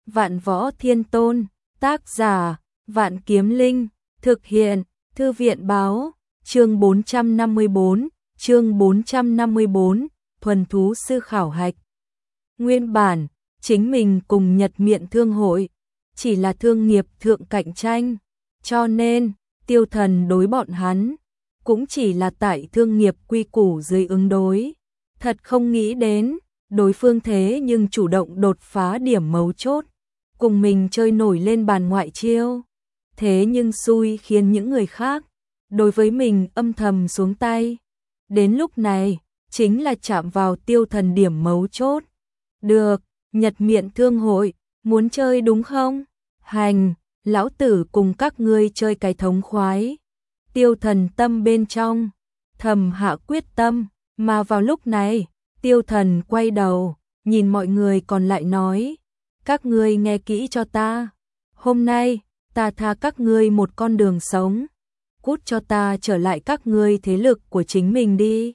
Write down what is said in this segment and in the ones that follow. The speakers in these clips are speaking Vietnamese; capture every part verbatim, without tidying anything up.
Vạn Võ Thiên Tôn, tác giả, Vạn Kiếm Linh, thực hiện, Thư viện báo, chương bốn trăm năm mươi bốn, chương bốn trăm năm mươi bốn, thuần thú sư khảo hạch. Nguyên bản, chính mình cùng Nhật Miện Thương hội, chỉ là thương nghiệp thượng cạnh tranh, cho nên, Tiêu Thần đối bọn hắn, cũng chỉ là tại thương nghiệp quy củ dưới ứng đối. Thật không nghĩ đến, đối phương thế nhưng chủ động đột phá điểm mấu chốt, cùng mình chơi nổi lên bàn ngoại chiêu. Thế nhưng xui khiến những người khác, đối với mình âm thầm xuống tay. Đến lúc này, chính là chạm vào Tiêu Thần điểm mấu chốt. Được, Nhật Miện Thương hội, muốn chơi đúng không? Hành, lão tử cùng các ngươi chơi cái thống khoái. Tiêu Thần tâm bên trong, thầm hạ quyết tâm, mà vào lúc này, Tiêu Thần quay đầu, nhìn mọi người còn lại nói, các ngươi nghe kỹ cho ta, hôm nay, ta tha các ngươi một con đường sống, cút cho ta trở lại các ngươi thế lực của chính mình đi.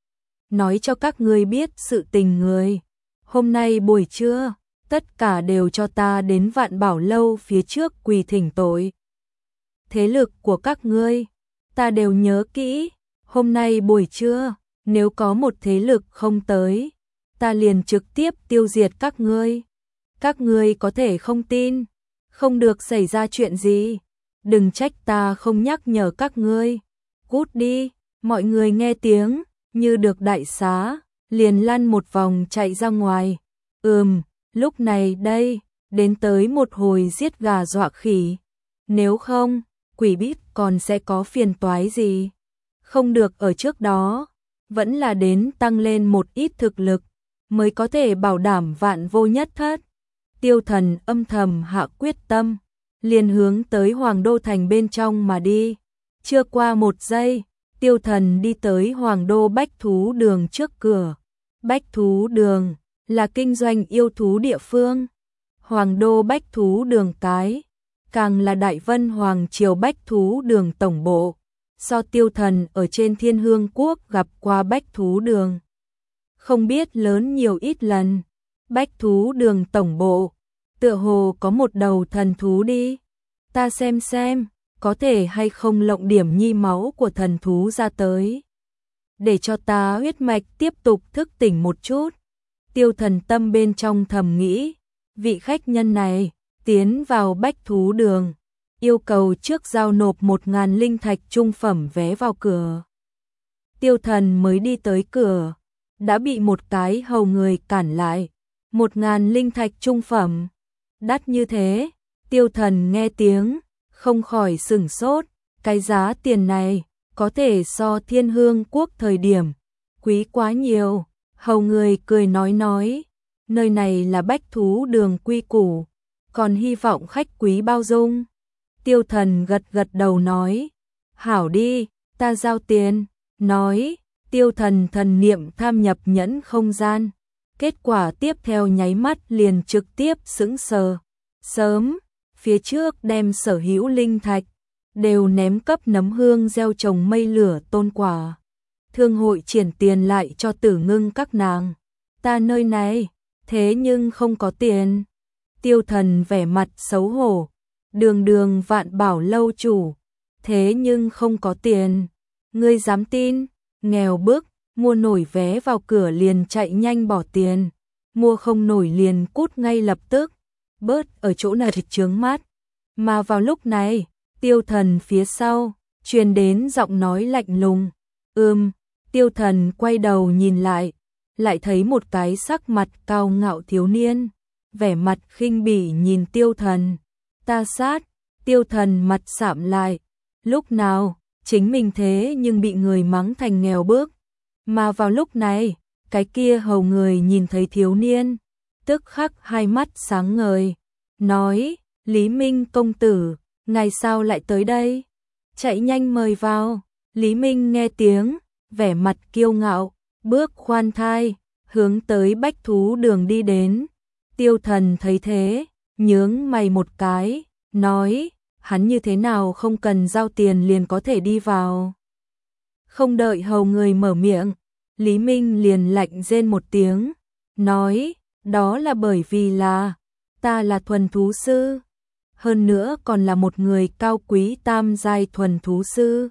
Nói cho các ngươi biết sự tình người, hôm nay buổi trưa, tất cả đều cho ta đến Vạn Bảo lâu phía trước quỳ thỉnh tội. Thế lực của các ngươi, ta đều nhớ kỹ, hôm nay buổi trưa, nếu có một thế lực không tới, ta liền trực tiếp tiêu diệt các ngươi. Các ngươi có thể không tin, không được xảy ra chuyện gì, đừng trách ta không nhắc nhở các ngươi. Cút đi, mọi người nghe tiếng, như được đại xá, liền lăn một vòng chạy ra ngoài. Ừm, lúc này đây, đến tới một hồi giết gà dọa khỉ. Nếu không, quỷ biết còn sẽ có phiền toái gì. Không được ở trước đó, vẫn là đến tăng lên một ít thực lực, mới có thể bảo đảm vạn vô nhất thất. Tiêu Thần âm thầm hạ quyết tâm, liền hướng tới Hoàng Đô Thành bên trong mà đi. Chưa qua một giây, Tiêu Thần đi tới Hoàng Đô Bách Thú Đường trước cửa. Bách Thú Đường là kinh doanh yêu thú địa phương. Hoàng Đô Bách Thú Đường cái, càng là Đại Vân Hoàng Triều Bách Thú Đường tổng bộ. Do Tiêu Thần ở trên Thiên Hương Quốc gặp qua Bách Thú Đường, không biết lớn nhiều ít lần. Bách Thú Đường tổng bộ, tựa hồ có một đầu thần thú đi. Ta xem xem, có thể hay không lộng điểm nhi máu của thần thú ra tới. Để cho ta huyết mạch tiếp tục thức tỉnh một chút. Tiêu Thần tâm bên trong thầm nghĩ, vị khách nhân này, tiến vào Bách Thú Đường, yêu cầu trước giao nộp một ngàn linh thạch trung phẩm vé vào cửa. Tiêu Thần mới đi tới cửa, đã bị một cái hầu người cản lại. Một ngàn linh thạch trung phẩm, đắt như thế. Tiêu Thần nghe tiếng, không khỏi sửng sốt. Cái giá tiền này, có thể so Thiên Hương Quốc thời điểm, quý quá nhiều. Hầu người cười nói nói, nơi này là Bách Thú Đường quy củ, còn hy vọng khách quý bao dung. Tiêu Thần gật gật đầu nói, hảo đi, ta giao tiền. Nói, Tiêu Thần thần niệm tham nhập nhẫn không gian. Kết quả tiếp theo nháy mắt liền trực tiếp sững sờ. Sớm, phía trước đem sở hữu linh thạch, đều ném cấp nấm hương gieo trồng mây lửa tôn quả. Thương hội triển tiền lại cho Tử Ngưng các nàng. Ta nơi này, thế nhưng không có tiền. Tiêu Thần vẻ mặt xấu hổ. Đường đường Vạn Bảo lâu chủ, thế nhưng không có tiền. Ngươi dám tin, nghèo bức, mua nổi vé vào cửa liền chạy nhanh bỏ tiền, mua không nổi liền cút ngay lập tức, bớt ở chỗ này thì chướng mắt. Mà vào lúc này, Tiêu Thần phía sau, truyền đến giọng nói lạnh lùng. Ừm, Tiêu Thần quay đầu nhìn lại, lại thấy một cái sắc mặt cao ngạo thiếu niên, vẻ mặt khinh bỉ nhìn Tiêu Thần. Ta sát, Tiêu Thần mặt sạm lại, lúc nào, chính mình thế nhưng bị người mắng thành nghèo bước. Mà vào lúc này, cái kia hầu người nhìn thấy thiếu niên, tức khắc hai mắt sáng ngời, nói, Lý Minh công tử, ngày sao lại tới đây? Chạy nhanh mời vào. Lý Minh nghe tiếng, vẻ mặt kiêu ngạo, bước khoan thai, hướng tới Bách Thú Đường đi đến. Tiêu Thần thấy thế, nhướng mày một cái, nói, hắn như thế nào không cần giao tiền liền có thể đi vào. Không đợi hầu người mở miệng, Lý Minh liền lạnh rên một tiếng, nói, đó là bởi vì là ta là thuần thú sư, hơn nữa còn là một người cao quý tam giai thuần thú sư.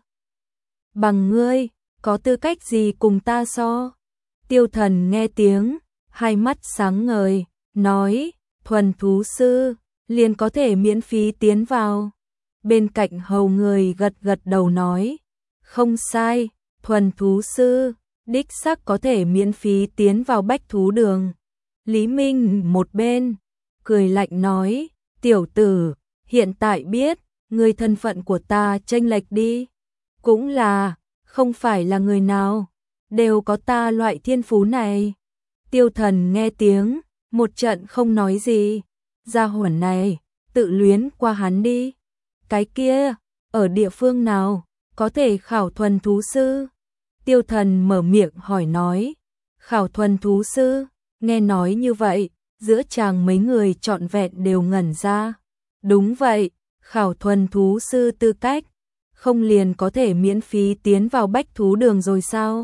Bằng ngươi, có tư cách gì cùng ta so? Tiêu Thần nghe tiếng, hai mắt sáng ngời, nói, thuần thú sư, liền có thể miễn phí tiến vào. Bên cạnh hầu người gật gật đầu nói, không sai, thuần thú sư, đích xác có thể miễn phí tiến vào bách thú đường. Lý Minh một bên, cười lạnh nói, tiểu tử, hiện tại biết, người thân phận của ta chênh lệch đi. Cũng là, không phải là người nào, đều có ta loại thiên phú này. Tiêu Thần nghe tiếng, một trận không nói gì, gia hỏa này, tự luyến qua hắn đi. Cái kia, ở địa phương nào, có thể khảo thuần thú sư? Tiêu Thần mở miệng hỏi nói, khảo thuần thú sư, nghe nói như vậy, giữa chàng mấy người trọn vẹn đều ngẩn ra. Đúng vậy, khảo thuần thú sư tư cách, không liền có thể miễn phí tiến vào bách thú đường rồi sao?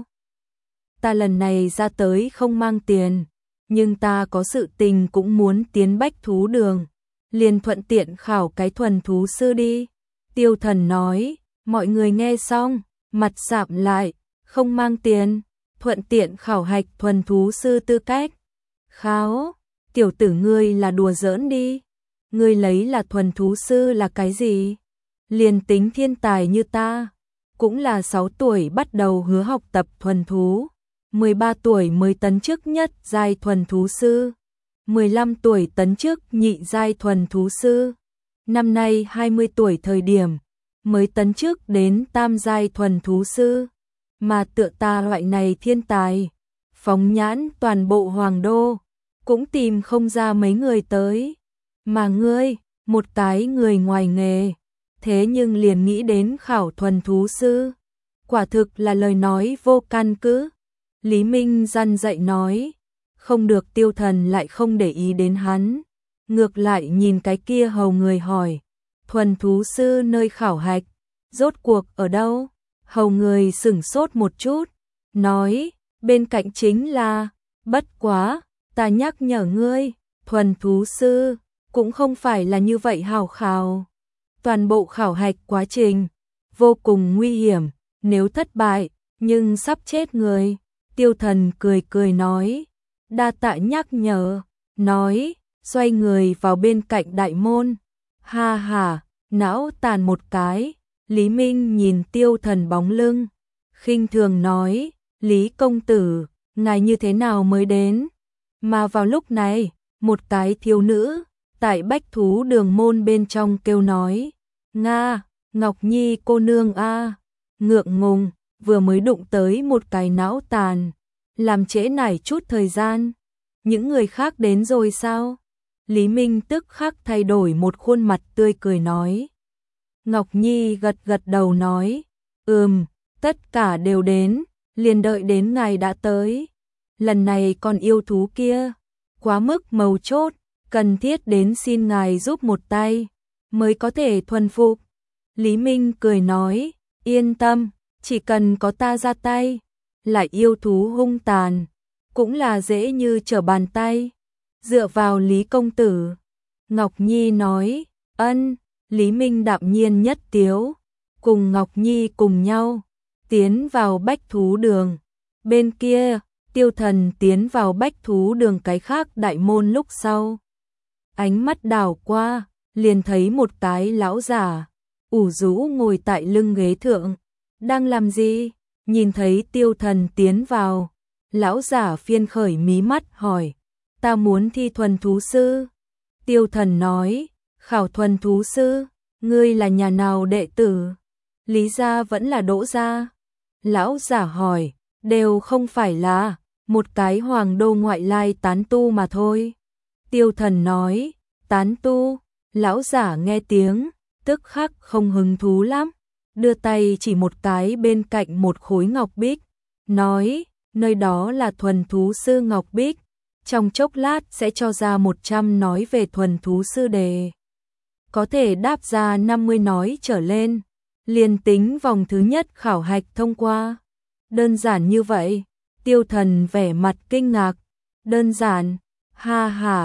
Ta lần này ra tới không mang tiền, nhưng ta có sự tình cũng muốn tiến bách thú đường, liền thuận tiện khảo cái thuần thú sư đi. Tiêu Thần nói, mọi người nghe xong, mặt sạm lại, không mang tiền, thuận tiện khảo hạch thuần thú sư tư cách. Kháo, tiểu tử ngươi là đùa giỡn đi, ngươi lấy là thuần thú sư là cái gì? Liền tính thiên tài như ta, cũng là sáu tuổi bắt đầu hứa học tập thuần thú, mười ba tuổi mới tấn chức nhất giai thuần thú sư, mười lăm tuổi tấn chức nhị giai thuần thú sư, năm nay hai mươi tuổi thời điểm mới tấn chức đến tam giai thuần thú sư, mà tựa ta loại này thiên tài, phóng nhãn toàn bộ Hoàng Đô, cũng tìm không ra mấy người tới, mà ngươi, một cái người ngoài nghề, thế nhưng liền nghĩ đến khảo thuần thú sư, quả thực là lời nói vô căn cứ. Lý Minh răn dạy nói, không được. Tiêu Thần lại không để ý đến hắn, ngược lại nhìn cái kia hầu người hỏi, thuần thú sư nơi khảo hạch, rốt cuộc ở đâu? Hầu người sửng sốt một chút, nói, bên cạnh chính là, bất quá, ta nhắc nhở ngươi, thuần thú sư, cũng không phải là như vậy hào khảo. Toàn bộ khảo hạch quá trình, vô cùng nguy hiểm, nếu thất bại, nhưng sắp chết người. Tiêu Thần cười cười nói, đa tạ nhắc nhở, nói, xoay người vào bên cạnh đại môn. Ha ha, não tàn một cái, Lý Minh nhìn Tiêu Thần bóng lưng, khinh thường nói, Lý công tử, ngài như thế nào mới đến? Mà vào lúc này, một cái thiếu nữ, tại bách thú đường môn bên trong kêu nói, Nga, Ngọc Nhi cô nương a, ngượng ngùng, vừa mới đụng tới một cái não tàn, làm trễ nải chút thời gian. Những người khác đến rồi sao? Lý Minh tức khắc thay đổi một khuôn mặt tươi cười nói. Ngọc Nhi gật gật đầu nói, ừm, tất cả đều đến, liền đợi đến ngày đã tới. Lần này con yêu thú kia, quá mức mấu chốt, cần thiết đến xin ngài giúp một tay, mới có thể thuần phục. Lý Minh cười nói, yên tâm, chỉ cần có ta ra tay, lại yêu thú hung tàn, cũng là dễ như trở bàn tay. Dựa vào Lý công tử. Ngọc Nhi nói, ân. Lý Minh đạm nhiên nhất tiếu, cùng Ngọc Nhi cùng nhau, tiến vào bách thú đường. Bên kia, Tiêu Thần tiến vào bách thú đường cái khác đại môn lúc sau. Ánh mắt đảo qua, liền thấy một cái lão giả, ủ rũ ngồi tại lưng ghế thượng. Đang làm gì? Nhìn thấy Tiêu Thần tiến vào, lão giả phiên khởi mí mắt hỏi, ta muốn thi thuần thú sư. Tiêu Thần nói, khảo thuần thú sư, ngươi là nhà nào đệ tử? Lý gia vẫn là Đỗ gia? Lão giả hỏi, đều không phải là, một cái Hoàng Đô ngoại lai tán tu mà thôi. Tiêu Thần nói, tán tu. Lão giả nghe tiếng, tức khắc không hứng thú lắm, đưa tay chỉ một cái bên cạnh một khối ngọc bích, nói, nơi đó là thuần thú sư ngọc bích, trong chốc lát sẽ cho ra một trăm nói về thuần thú sư đề. Có thể đáp ra năm mươi nói trở lên, liền tính vòng thứ nhất khảo hạch thông qua. Đơn giản như vậy? Tiêu Thần vẻ mặt kinh ngạc. Đơn giản? Ha ha,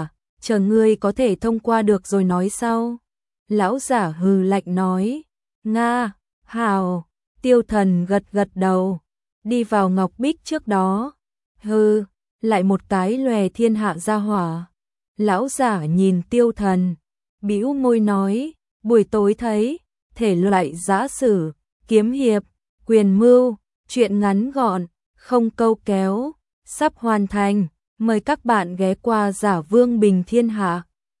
chờ ngươi có thể thông qua được rồi nói sau. Lão giả hừ lạnh nói, Nga, hào, Tiêu Thần gật gật đầu, đi vào ngọc bích trước đó. Hừ, lại một cái lòe thiên hạ gia hỏa. Lão giả nhìn Tiêu Thần, bĩu môi nói, buổi tối thấy, thể loại giã sử, kiếm hiệp, quyền mưu, truyện ngắn gọn, không câu kéo, sắp hoàn thành, mời các bạn ghé qua Giả Vương Bình Thiên Hạ.